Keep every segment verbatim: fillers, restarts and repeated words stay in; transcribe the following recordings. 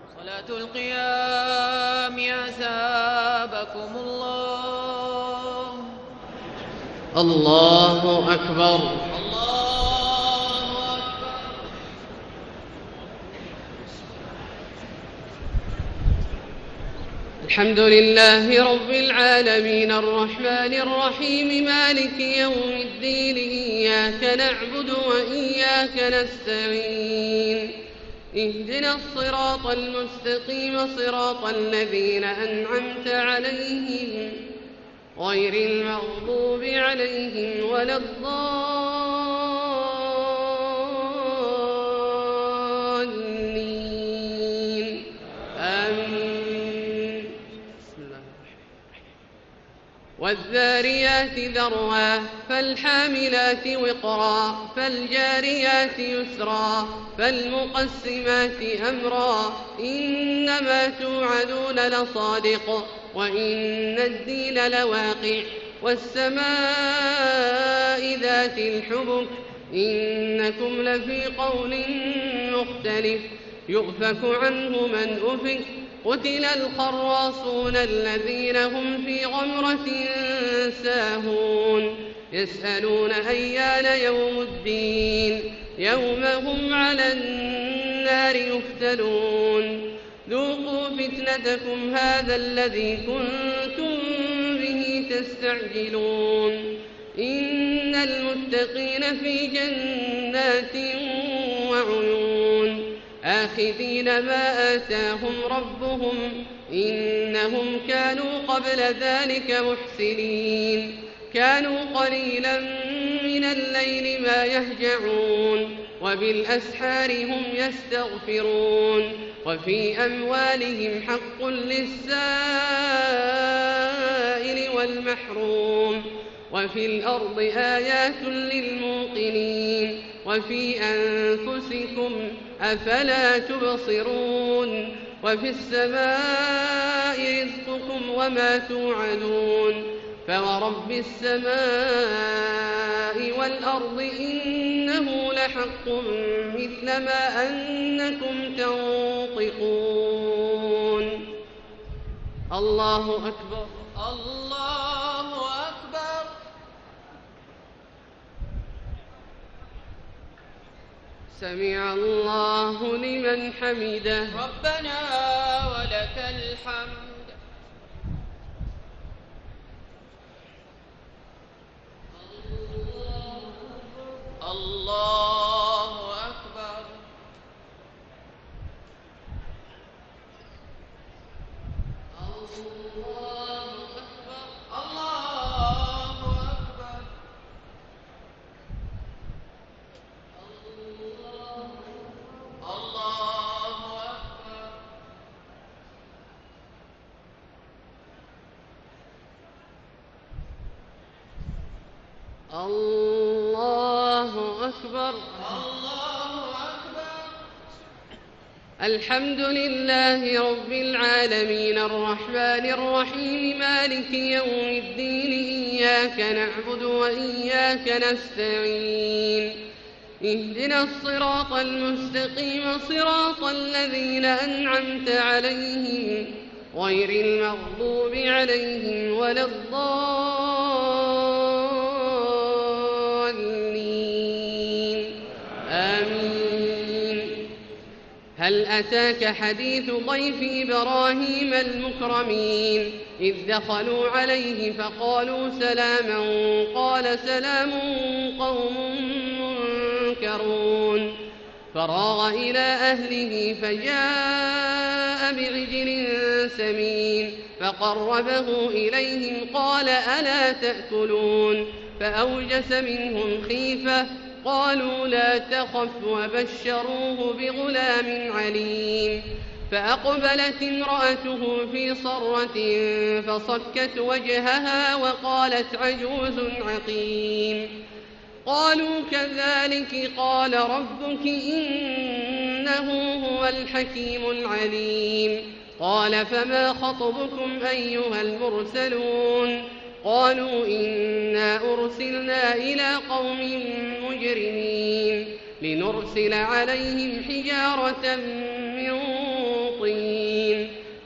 صلاة القيام أثابكم الله. الله أكبر. الله أكبر. الحمد لله رب العالمين الرحمن الرحيم مالك يوم الدين إياك نعبد وإياك نستعين اهدنا الصراط المستقيم صراط الذين أنعمت عليهم غير المغضوب عليهم ولا الضالين آمين. بسم الله. والذاريات ذروا فالحاملات وقرا فالجاريات يسرا فالمقسمات أمرا إنما توعدون لصادق وإن الدين لواقع والسماء ذات الحبك إنكم لفي قول مختلف يؤفك عنه من أفك قتل الخراصون الذين هم في غمرة ساهون يسألون أيان يوم الدين يوم هم على النار يفتنون ذوقوا فتنتكم هذا الذي كنتم به تستعجلون إن المتقين في جنات وعيون آخذين ما آتاهم ربهم إنهم كانوا قبل ذلك محسنين كانوا قليلا من الليل ما يهجعون وبالأسحار هم يستغفرون وفي أموالهم حق للسائل والمحروم وفي الأرض آيات للموقنين وفي أنفسكم أفلا تبصرون وفي السماء رزقكم وما توعدون فورب السماء والأرض إنه لحق مثل ما أنكم تنطقون. الله أكبر. الله أكبر. سمع الله لمن حمده. ربنا ولك الحمد. الله أكبر. الله أكبر. الله أكبر. الله أكبر. الله أكبر. الله أكبر. الحمد لله رب العالمين الرحمن الرحيم مالك يوم الدين إياك نعبد وإياك نستعين اهدنا الصراط المستقيم صراط الذين أنعمت عليهم غير المغضوب عليهم ولا الضالين آمين. هل أتاك حديث ضيف إبراهيم المكرمين إذ دخلوا عليه فقالوا سلاما قال سلام قوم منكرون فراغ إلى أهله فجاء بعجل سمين فقربه إليهم قال ألا تأكلون فأوجس منهم خيفة قالوا لا تخف وبشروه بغلام عليم فأقبلت امرأته في صرة فصكت وجهها وقالت عجوز عقيم قالوا كذلك قال ربك إنه هو الحكيم العليم قال فما خطبكم أيها المرسلون قالوا إنا أرسلنا إلى قوم مجرمين لنرسل عليهم حجارة من طين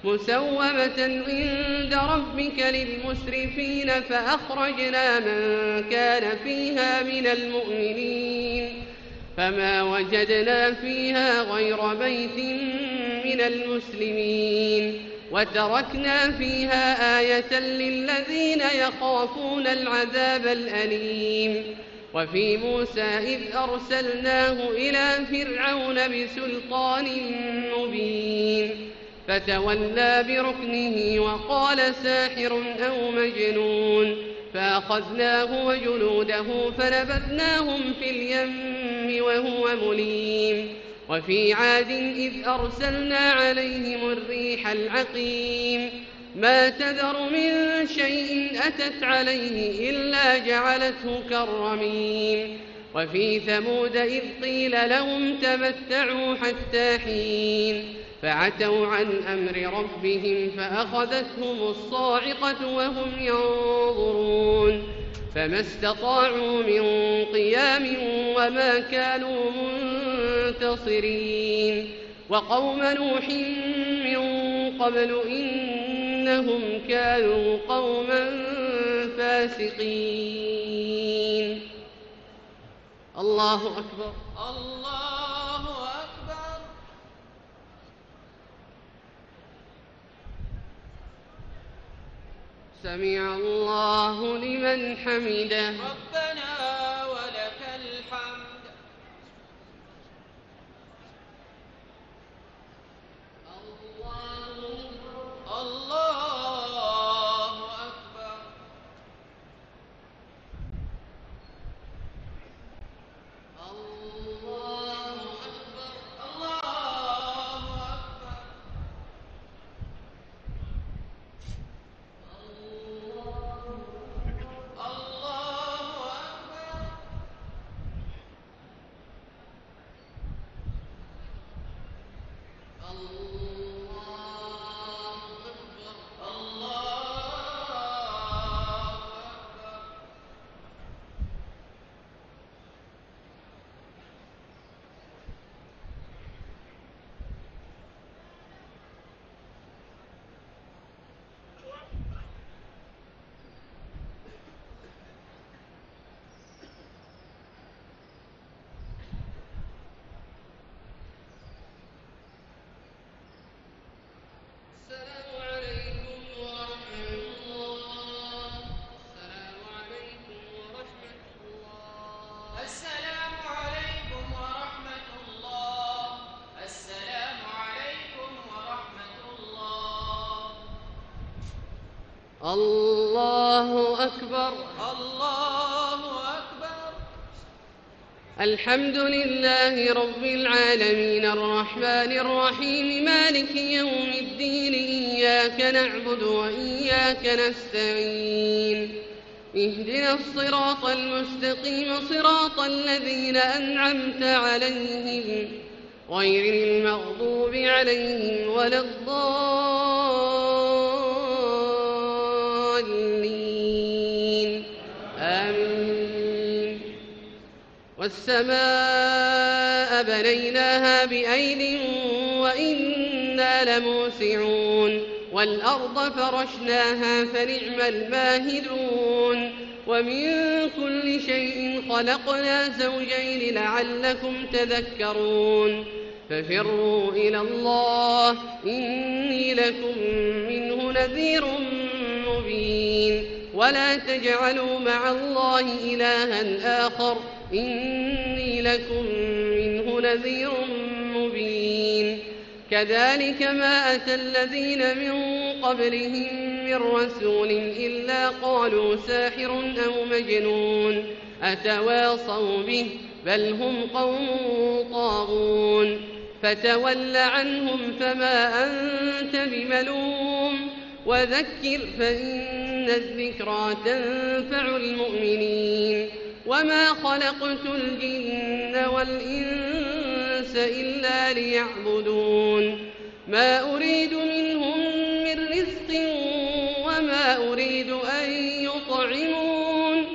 مسومة عند ربك للمسرفين فأخرجنا من كان فيها من المؤمنين فما وجدنا فيها غير بيت من المسلمين وتركنا فيها آية للذين يخافون العذاب الأليم. وفي موسى إذ أرسلناه إلى فرعون بسلطان مبين فتولى بركنه وقال ساحر أو مجنون فأخذناه وجنوده فنبذناهم في اليم وهو مليم. وفي عاد إذ أرسلنا عليهم الريح العقيم ما تذر من شيء أتت عليه إلا جعلته كالرميم. وفي ثمود إذ قيل لهم تمتعوا حتى حين فعتوا عن أمر ربهم فأخذتهم الصاعقة وهم ينظرون فما استطاعوا من قيام وما كانوا منتصرين. وقوم نوح من قبل إنهم كانوا قوما فاسقين. الله أكبر. الله أكبر. سمع الله لمن حمده. ربنا ولك الحمد. الله أكبر. الله أكبر. الله أكبر. السلام عليكم ورحمة الله. السلام عليكم ورحمة الله. الله أكبر. الله أكبر. الحمد لله رب العالمين الرحمن الرحيم مالك يوم الدين إياك نعبد وإياك نستعين اهدنا الصراط المستقيم صراط الذين أنعمت عليهم غير المغضوب عليهم ولا الضالين آمين. والسماء بنيناها بأيد وإنا لموسعون والأرض فرشناها فنعم الماهدون ومن كل شيء خلقنا زوجين لعلكم تذكرون ففروا إلى الله إني لكم منه نذير مبين ولا تجعلوا مع الله إلها آخر إني لكم منه نذير مبين. كذلك ما أتى الذين من قبلهم من رسول إلا قالوا ساحر أو مجنون أتواصوا به بل هم قوم طاغون فتول عنهم فما أنت بملوم وذكر فإن الذكرى تنفع المؤمنين وما خلقت الجن والإنس إلا ليعبدون ما أريد منهم من رزق وما أريد أن يطعمون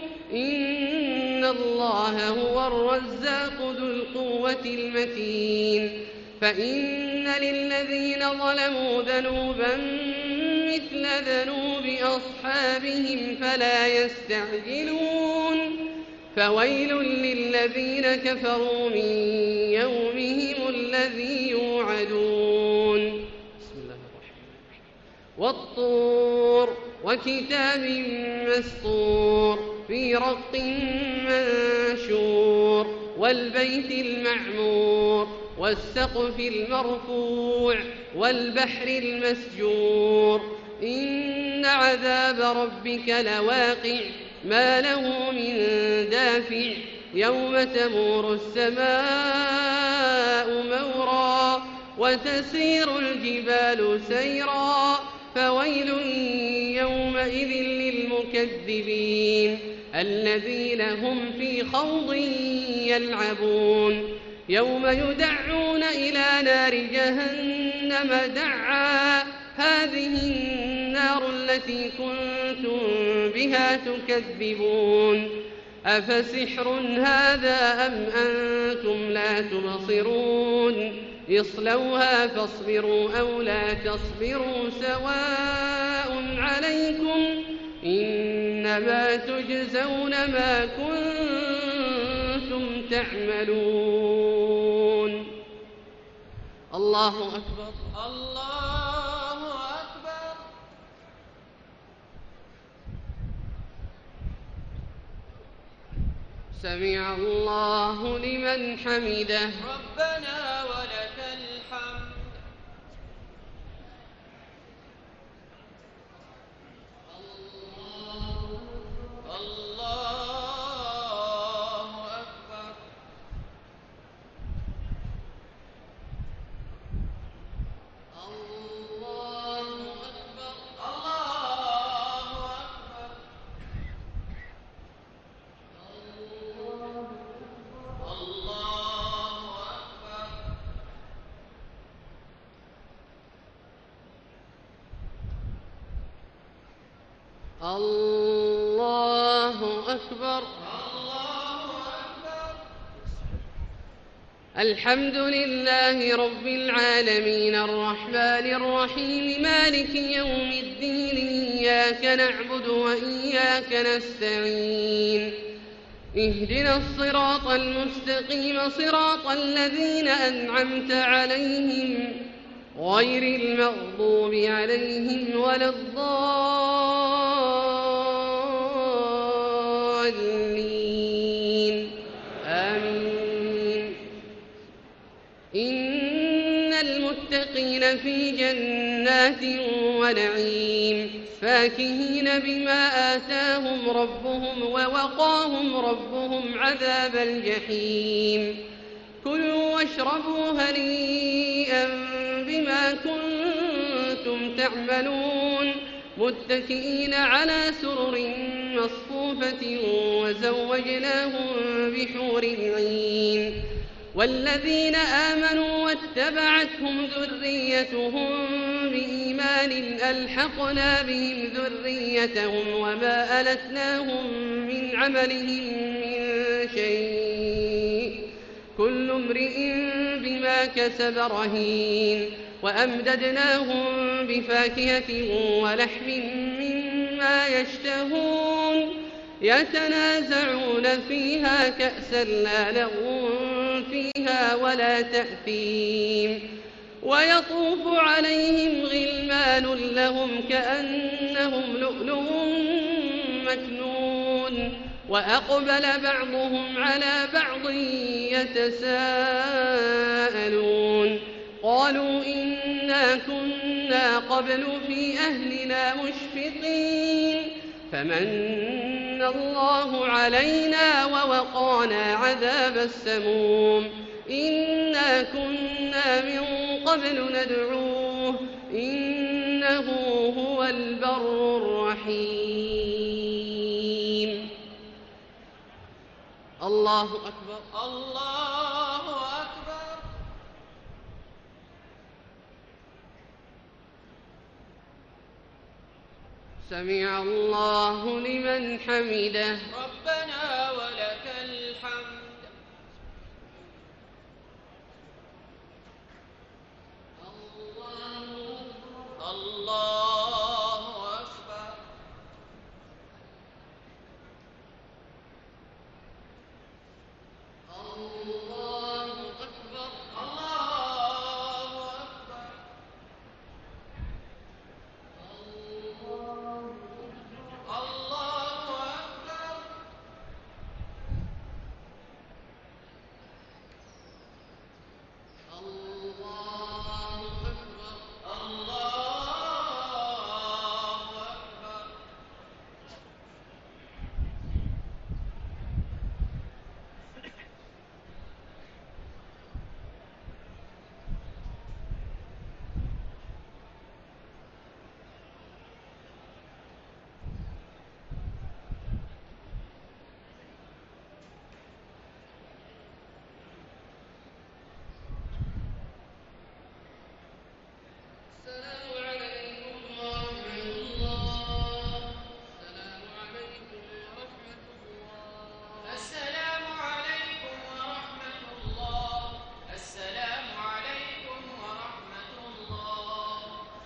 إن الله هو الرزاق ذو القوة المتين. فإن للذين ظلموا ذنوبا مثل ذنوب أصحابهم فلا يستعجلون فويل للذين كفروا من يومهم الذي يوعدون. بسم الله الرحمن الرحيم. والطور وكتاب مسطور في رق منشور والبيت المعمور والسقف المرفوع والبحر المسجور إن عذاب ربك لواقع ما له من دافع يوم تمور السماء مورا وتسير الجبال سيرا فويل يومئذ للمكذبين الذين هم في خوض يلعبون يوم يدعون إلى نار جهنم دعا هذه النار التي كنتم بها تكذبون أفسحر هذا أم أنتم لا تبصرون اصلوها فاصبروا أو لا تصبروا سواء عليكم إنما تجزون ما كنتم تعملون. الله أكبر. الله أكبر. سمع الله لمن حمده. ربنا ولك الحمد. الله أكبر. الله أكبر. الله أكبر. الله أكبر. الله أكبر. الله أكبر. الحمد لله رب العالمين الرحمن الرحيم مالك يوم الدين إياك نعبد وإياك نستعين اهدنا الصراط المستقيم صراط الذين أنعمت عليهم غير المغضوب عليهم ولا الضالين آمين. إن المتقين في جنات ونعيم فاكهين بما آتاهم ربهم ووقاهم ربهم عذاب الجحيم كلوا واشربوا هنيئا بما كنتم تعملون متكئين على سرر مصفوفة وزوجناهم بحور عين والذين آمنوا واتبعتهم ذريتهم بإيمان ألحقنا بهم ذريتهم وما ألتناهم من عملهم من شيء كل امرئ بما كسب رهين وأمددناهم بفاكهة ولحم مما يشتهون يتنازعون فيها كأسا لا لغو فيها ولا تأثيم ويطوف عليهم غلمان لهم كأنهم لؤلؤ مكنون وأقبل بعضهم على بعض يتساءلون قالوا إنا كنا قبل في أهلنا مشفقين فمن الله علينا ووقانا عذاب السموم إنا كنا من قبل ندعوه إنه هو البر الرحيم. الله أكبر. الله أكبر. سمع الله لمن حمده. ربنا ولك الحمد. الله أكبر. الله أكبر. الله أكبر. الله أكبر. الله أكبر. الله أكبر. السلام عليكم ورحمة الله. السلام عليكم ورحمة الله. السلام عليكم ورحمة الله. السلام عليكم ورحمة الله.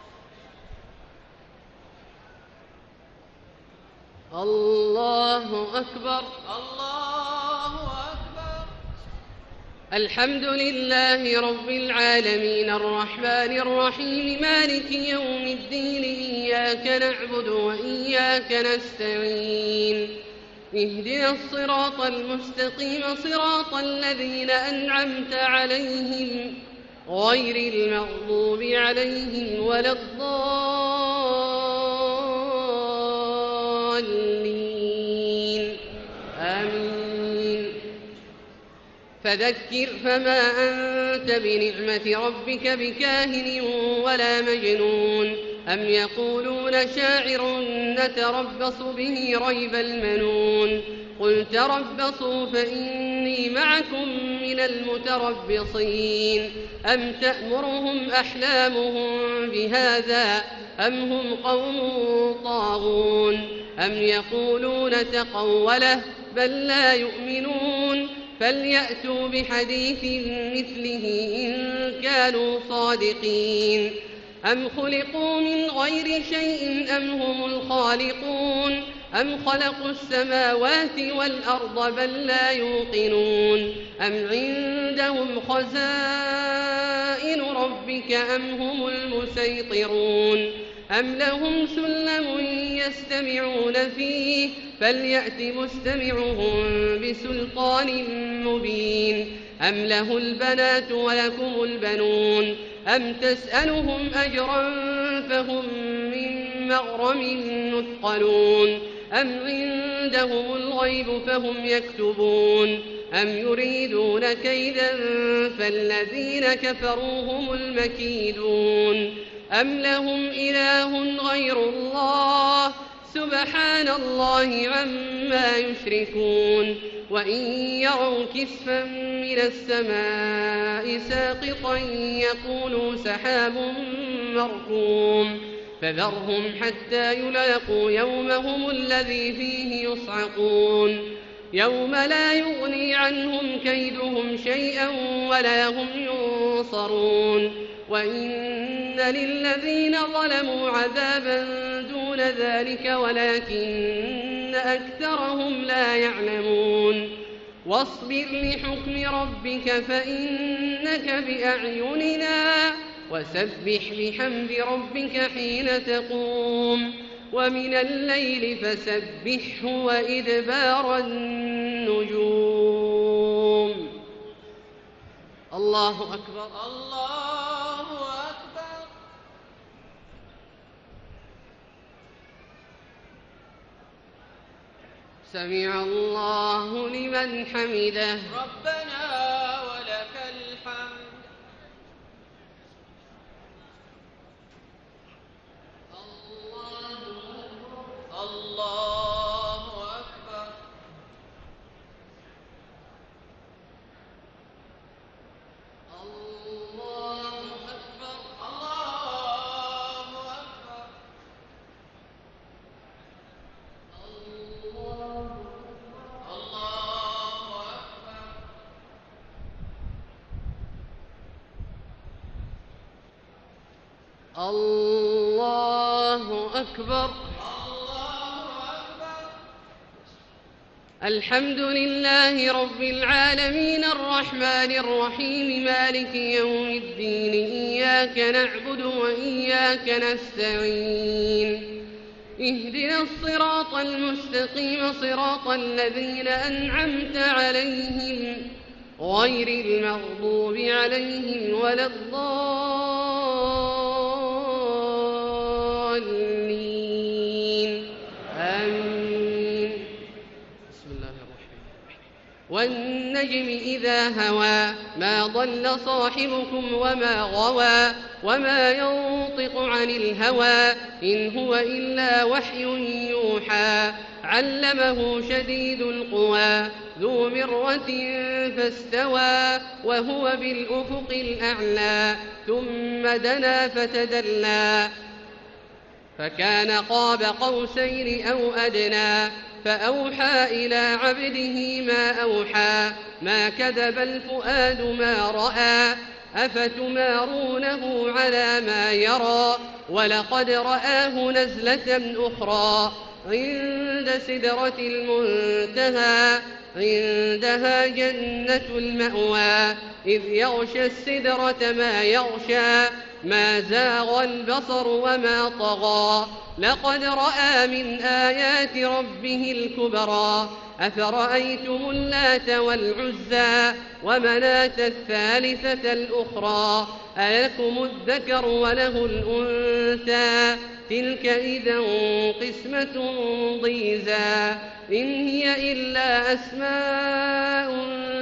الله أكبر. الله أكبر. الحمد لله رب العالمين الرحمن الرحيم مالك يوم الدين إياك نعبد وإياك نستعين اهدنا الصراط المستقيم صراط الذين أنعمت عليهم غير المغضوب عليهم ولا الضالين آمين. فذكر فما أنت بنعمة ربك بكاهن ولا مجنون أم يقولون شاعر نتربص به ريب المنون قل تربصوا فإني معكم من المتربصين أم تأمرهم أحلامهم بهذا أم هم قوم طاغون أم يقولون تقوله بل لا يؤمنون فليأتوا بحديث مثله إن كانوا صادقين أم خلقوا من غير شيء أم هم الخالقون أم خلقوا السماوات والأرض بل لا يوقنون أم عندهم خزائن ربك أم هم المسيطرون أم لهم سلم يستمعون فيه فليأت مستمعهم بسلطان مبين أم له البنات ولكم البنون أم تسألهم أجرا فهم من مغرم مثقلون أم عندهم الغيب فهم يكتبون أم يريدون كيدا فالذين كفروا هم المكيدون أم لهم إله غير الله سبحان الله عما يشركون وإن يروا كسفا من السماء ساقطا يقولوا سحاب مركوم فذرهم حتى يلاقوا يومهم الذي فيه يصعقون يوم لا يغني عنهم كيدهم شيئا ولا هم ينصرون وإن للذين ظلموا عذابا دون ذلك ولكن أكثرهم لا يعلمون واصبر لحكم ربك فإنك بأعيننا وسبح بحمد ربك حين تقوم ومن الليل فسبحه وإدبار النجوم. الله أكبر. الله أكبر. سمع الله لمن حمده. ربنا ولك الحمد. الله أكبر. الله أكبر. الله أكبر. الله أكبر. الله الله أكبر. الحمد لله رب العالمين الرحمن الرحيم مالك يوم الدين إياك نعبد وإياك نستعين اهدنا الصراط المستقيم صراط الذين أنعمت عليهم غير المغضوب عليهم ولا الضالين آمين. بسم الله الرحمن الرحيم. والنجم إذا هوى ما ضل صاحبكم وما غوى وما ينطق عن الهوى إن هو إلا وحي يوحى علمه شديد القوى ذو مرة فاستوى وهو بالأفق الأعلى ثم دنا فتدلى فكان قاب قوسين أو أدنى فأوحى إلى عبده ما أوحى ما كذب الفؤاد ما رأى أفتمارونه على ما يرى ولقد رآه نزلة أخرى عند سدرة المنتهى عندها جنة المأوى إذ يغشى السدرة ما يغشى ما زاغ البصر وما طغى لقد رأى من آيات ربه الكبرى أفرأيتم اللات والعزى ومناة الثالثة الأخرى ألكم الذكر وله الأنثى تلك إذا قسمة ضيزى إن هي إلا أسماء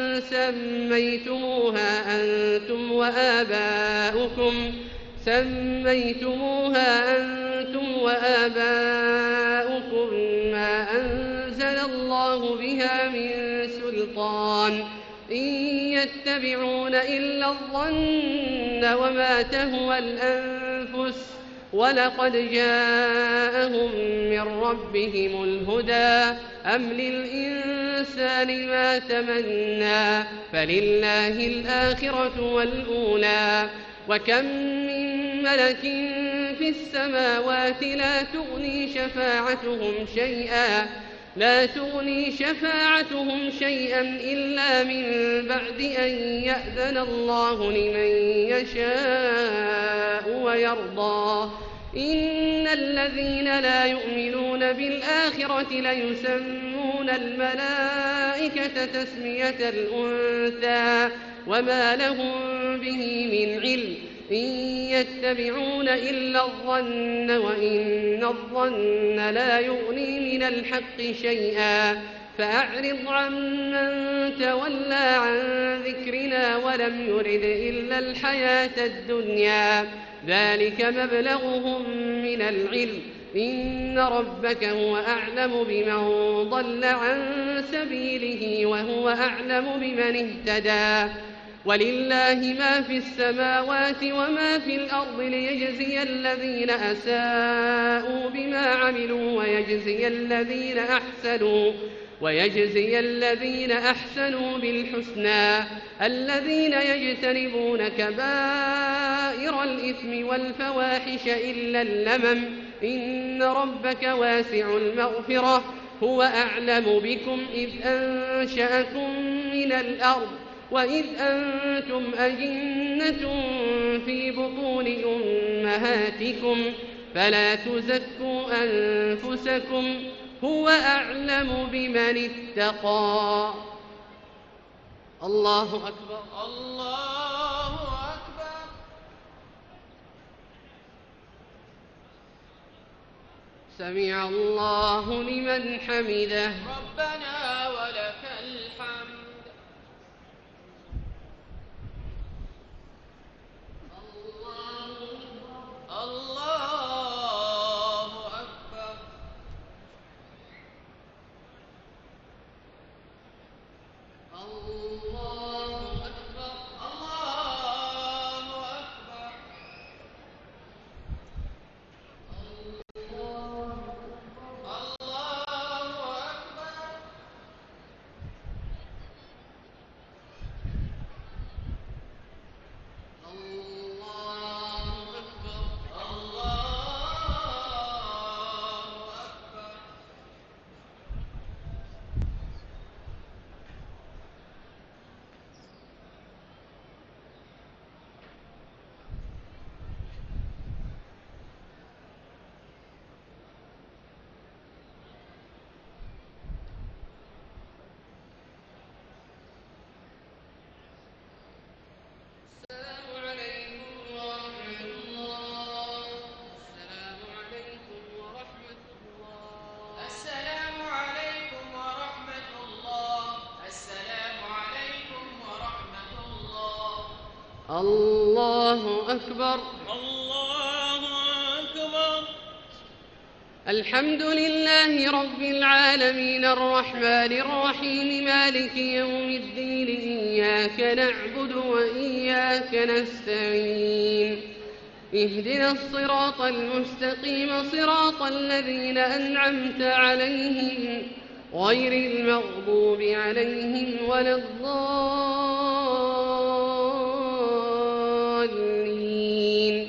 سميتموها أنتم وآباؤكم سميتموها أنتم وآباؤكم ما أنزل الله بها من سلطان إن يتبعون إلا الظن وما تهوى الأنفس ولقد جاءهم من ربهم الهدى أم للإنسان ما تمنى فلله الآخرة والأولى وكم من ملك في السماوات لا تغني شفاعتهم شيئا لا تغني شفاعتهم شيئا إلا من بعد أن يأذن الله لمن يشاء ويرضى إن الذين لا يؤمنون بالآخرة ليسمون الملائكة تسمية الأنثى وما لهم به من علم إن يتبعون إلا الظن وإن الظن لا يغني من الحق شيئا فأعرض عمن تولى عن ذكرنا ولم يرد إلا الحياة الدنيا ذلك مبلغهم من العلم إن ربك هو أعلم بمن ضل عن سبيله وهو أعلم بمن اهتدى ولله ما في السماوات وما في الأرض ليجزي الذين أساءوا بما عملوا ويجزي الذين أحسنوا ويجزي الذين أحسنوا بالحسنى الذين يجتنبون كبائر الإثم والفواحش إلا اللمم إن ربك واسع المغفرة هو أعلم بكم إذ أنشأكم من الأرض وإذ أنتم أجنة في بطون أمهاتكم فلا تزكوا أنفسكم هو أعلم بمن اتقى. الله أكبر. الله أكبر. سمع الله لمن حمده. ربنا ولك الحمد. الله أكبر. الله أكبر. الله أكبر. الله أكبر. الله أكبر. الله أكبر. الحمد لله رب العالمين الرحمن الرحيم مالك يوم الدين إياك نعبد وإياك نستعين اهدنا الصراط المستقيم صراط الذين أنعمت عليهم غير المغضوب عليهم ولا الضالين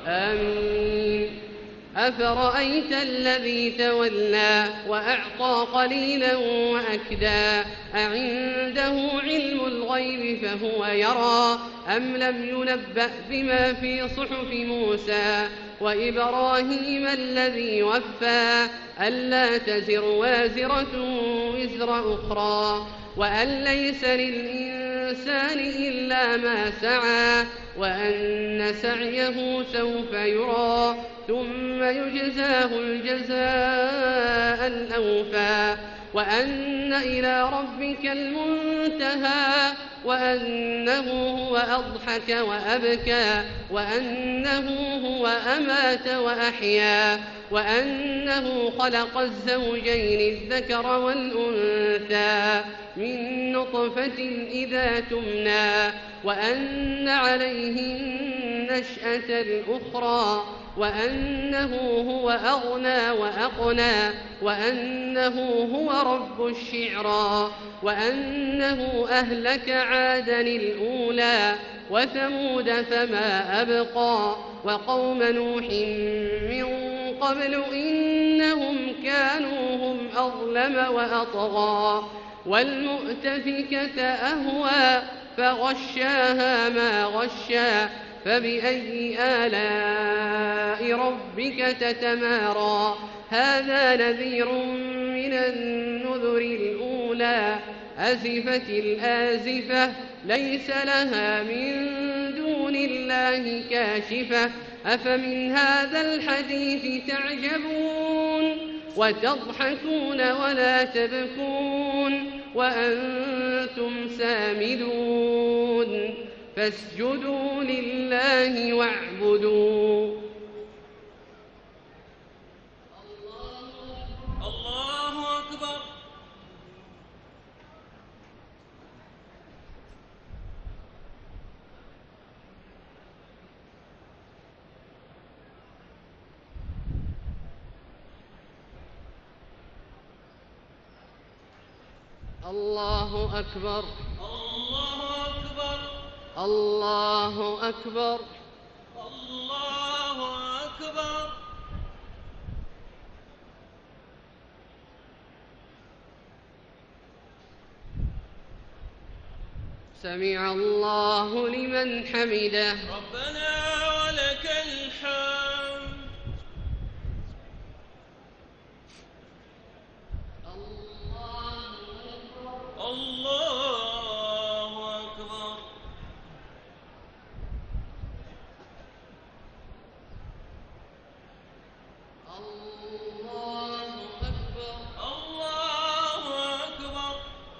آمين. أفرأيت الذي تولى وأعطى قليلا وأكدى أعنده علم الغيب فهو يرى أم لم ينبأ بما في صحف موسى وإبراهيم الذي وفى ألا تزر وازرة وزر أخرى وأن ليس للإنسان إلا ما سعى وأن سعيه سوف يرى ثم يجزاه الجزاء الأوفى وأن إلى ربك المنتهى وأنه هو أضحك وأبكى وأنه هو أمات وأحيا وأنه خلق الزوجين الذكر والأنثى من نطفة إذا تمنى وأن عليه النشأة الأخرى وأنه هو أغنى وأقنى وأنه هو رب الشعرى وأنه أهلك عادا الأولى وثمود فما أبقى وقوم نوح من قبل إنهم كانوا هم أظلم وأطغى والمؤتفكة أهوى فغشاها ما غشى فبأي آلاء ربك تتمارى هذا نذير من النذر الأولى أزفت الآزفة ليس لها من دون الله كاشفة أفمن هذا الحديث تعجبون وتضحكون ولا تبكون وأنتم سامدون فاسجدوا لله واعبدوا. الله أكبر. الله أكبر. الله أكبر. الله أكبر. الله أكبر. سمع الله لمن حمده. ربنا ولك الحمد. الله أكبر. الله أكبر. الله أكبر.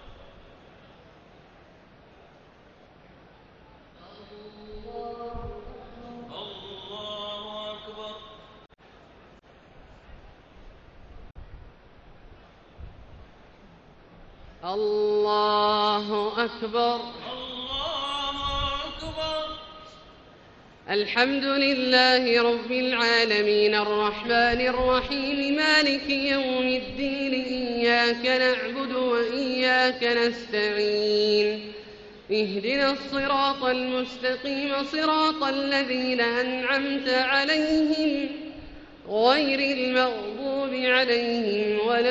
الله أكبر. الله أكبر. الله أكبر. الحمد لله رب العالمين الرحمن الرحيم مالك يوم الدين إياك نعبد وإياك نستعين اهدنا الصراط المستقيم صراط الذين أنعمت عليهم غير المغضوب عليهم ولا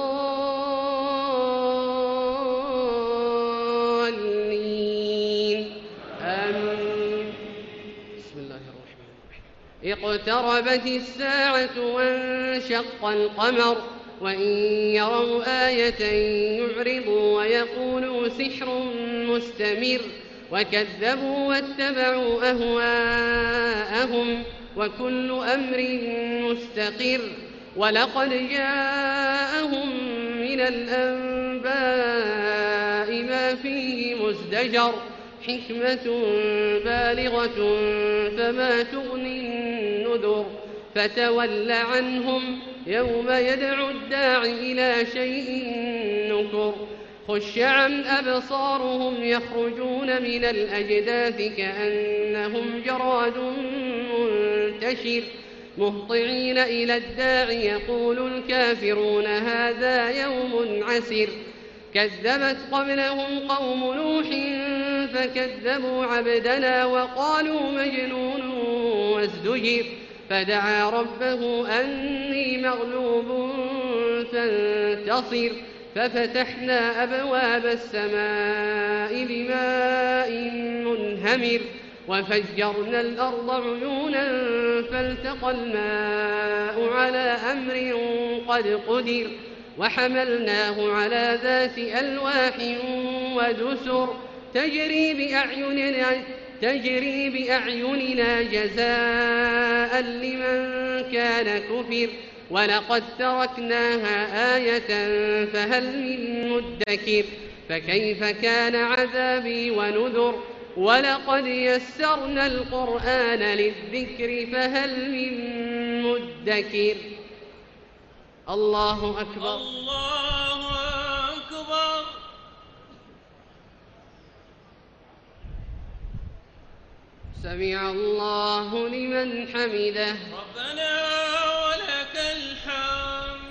الضالين آمين. بسم الله الرحمن الرحيم. اقتربت الساعة وانشق القمر وإن يروا آية يعرضوا ويقولوا سحر مستمر وكذبوا واتبعوا أهواءهم وكل أمر مستقر ولقد جاءهم من الأنباء ما فيه مزدجر حكمة بالغة فما تغني النذر فتول عنهم يوم يدعو الداع إلى شيء نكر خش عن أبصارهم يخرجون من الأجداث كأنهم جراد منتشر مهطعين إلى الداع يقول الكافرون هذا يوم عسر كذبت قبلهم قوم نوح فكذبوا عبدنا وقالوا مجنون وازدجر فدعا ربه أني مغلوب فانتصر ففتحنا أبواب السماء بماء منهمر وفجرنا الأرض عيونا فالتقى الماء على أمر قد قدر وحملناه على ذات ألواح ودسر تجري بأعيننا, تجري بأعيننا جزاء لمن كان كفر ولقد تركناها آية فهل من مدكر فكيف كان عذابي ونذر ولقد يسرنا القرآن للذكر فهل من مدكر الله أكبر الله أكبر سمع الله لمن حمده ربنا ولك الحمد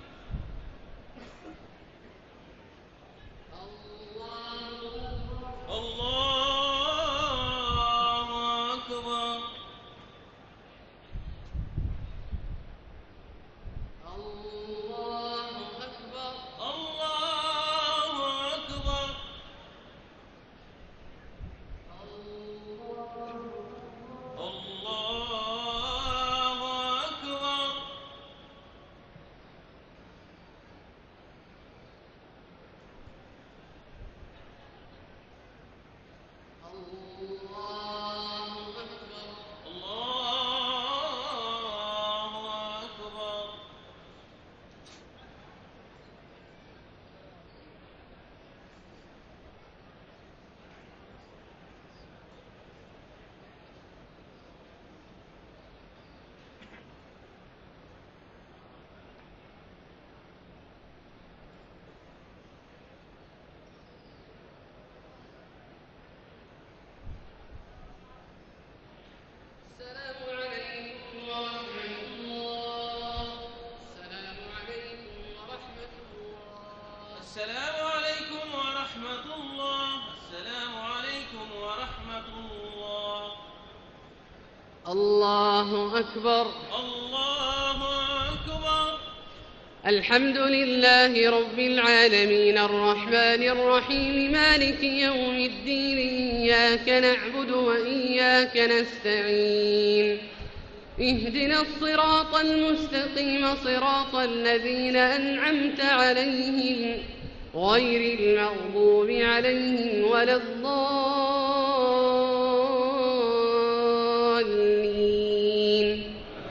الله أكبر الله أكبر الله أكبر الله أكبر الله أكبر السلام عليكم ورحمة الله السلام عليكم ورحمة الله الله أكبر الله أكبر الحمد لله رب العالمين الرحمن الرحيم مالك يوم الدين إياك نعبد وإياك نستعين اهدنا الصراط المستقيم صراط الذين أنعمت عليهم غير المغضوب عليهم ولا الضالين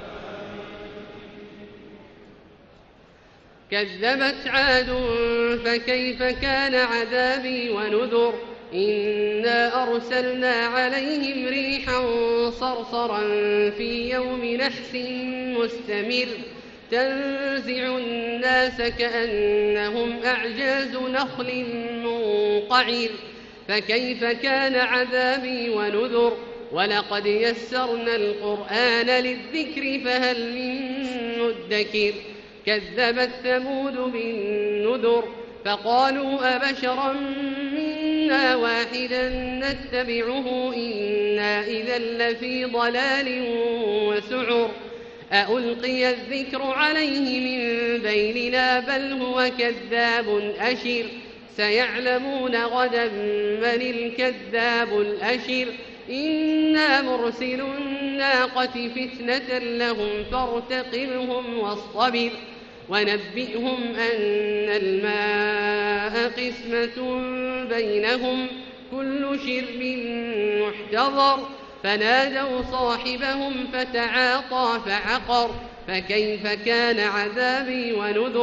كذبت عاد فكيف كان عذابي ونذر إنا أرسلنا عليهم ريحا صرصرا في يوم نحس مستمر تنزع الناس كأنهم أعجاز نخل منقعر فكيف كان عذابي ونذر ولقد يسرنا القرآن للذكر فهل من مدكر كذبت ثمود بالنذر فقالوا أبشرا منا واحدا نتبعه إنا إذا لفي ضلال وسعر أألقي الذكر عليه من بيننا بل هو كذاب أشر سيعلمون غدا من الكذاب الأشر إنا مرسل الناقة فتنة لهم فارتقبهم واصطبر ونبئهم أن الماء قسمة بينهم كل شرب محتضر فنادوا صاحبهم فتعاطى فعقر فكيف كان عذابي ونذر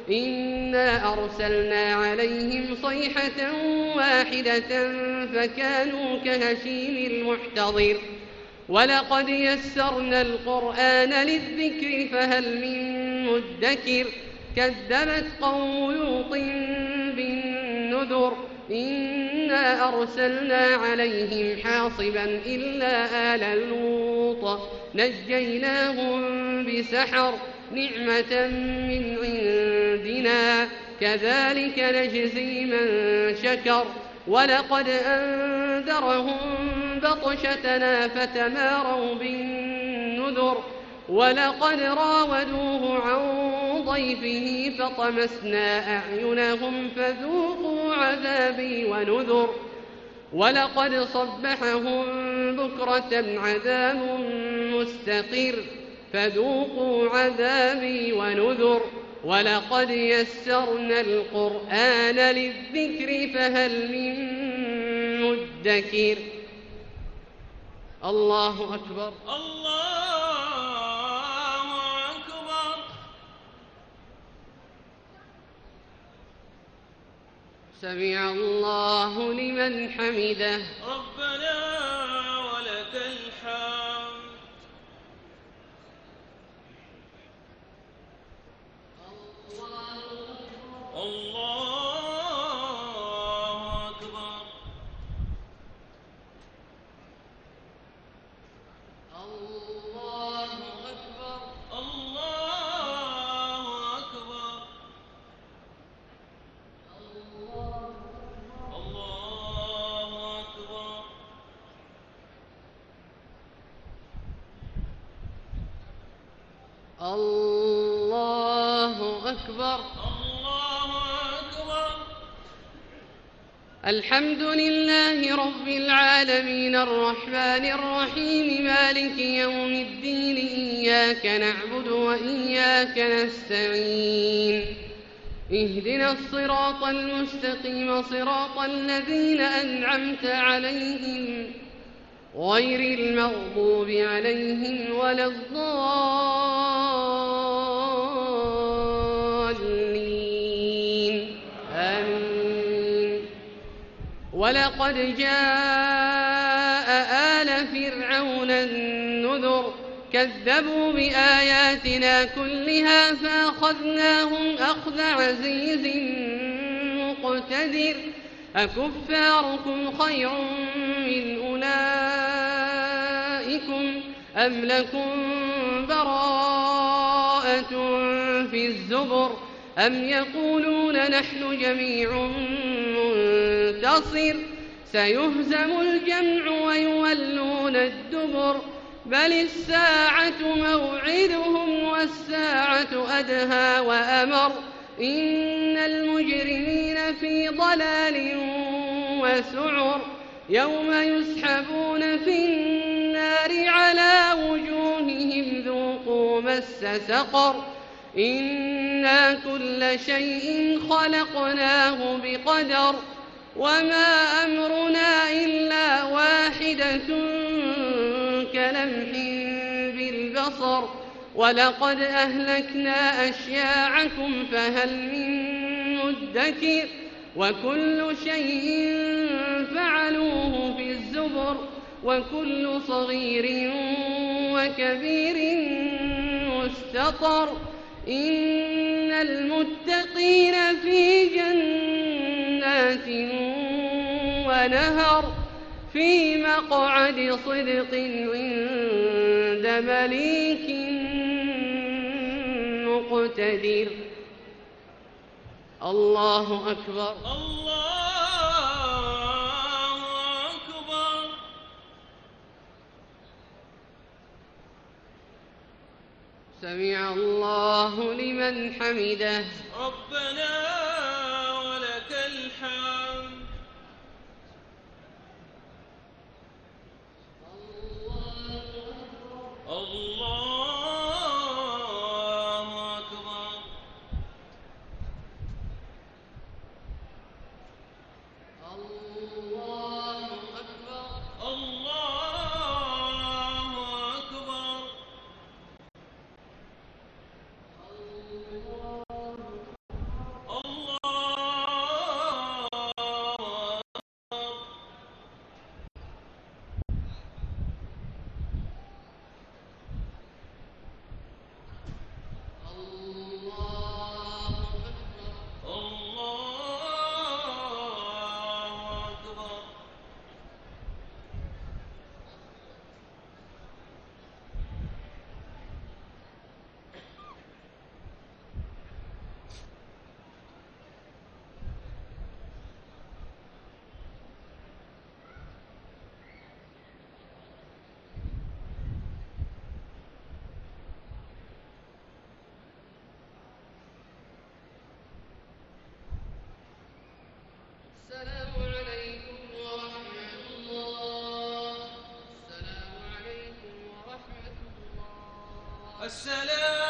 إنا أرسلنا عليهم صيحة واحدة فكانوا كهشيم المحتضر ولقد يسرنا القرآن للذكر فهل من مدكر كذبت قوم لوط بالنذر إنا أرسلنا عليهم حاصبا إلا آل لوط نجيناهم بسحر نعمة من عندنا كذلك نجزي من شكر ولقد أنذرهم بطشتنا فتماروا بالنذر ولقد راودوه عن ضيفه فطمسنا أعينهم فذوقوا عذابي ونذر ولقد صبحهم بكرة عذاب مستقر فذوقوا عذابي ونذر ولقد يسرنا القرآن للذكر فهل من مدكر. الله أكبر. الله أكبر. سمع الله لمن حمده. ربنا ولك الحمد. الله أكبر. الله أكبر. الله أكبر. الله أكبر. الله أكبر. الله أكبر. الحمد لله رب العالمين الرحمن الرحيم مالك يوم الدين إياك نعبد وإياك نستعين اهدنا الصراط المستقيم صراط الذين أنعمت عليهم غير المغضوب عليهم ولا الضالين آمين. ولقد جاء آل فرعون النذر كذبوا بآياتنا كلها فأخذناهم أخذ عزيز مقتدر أكفاركم خير من أولئكم أم لكم براءة في الزبر أم يقولون نحن جميع منتصر سيهزم الجمع ويولون الدبر بل الساعة موعدهم والساعة أدهى وأمر إن المجرمين في ضلال وسعر يوم يسحبون في النار على وجوههم ذوقوا مس سقر إنا كل شيء خلقناه بقدر وما أمرنا إلا واحدة كلمح بالبصر ولقد أهلكنا أشياعكم فهل من مدكر وكل شيء فعلوه في الزبر وكل صغير وكبير مستطر إن المتقين في جنات ونهر في مقعد صدق عند مليك مقتدر. الله أكبر. الله أكبر. سمع الله لمن حمده. ربنا ولك الحمد. الله أكبر. الله أكبر. الله أكبر. السلام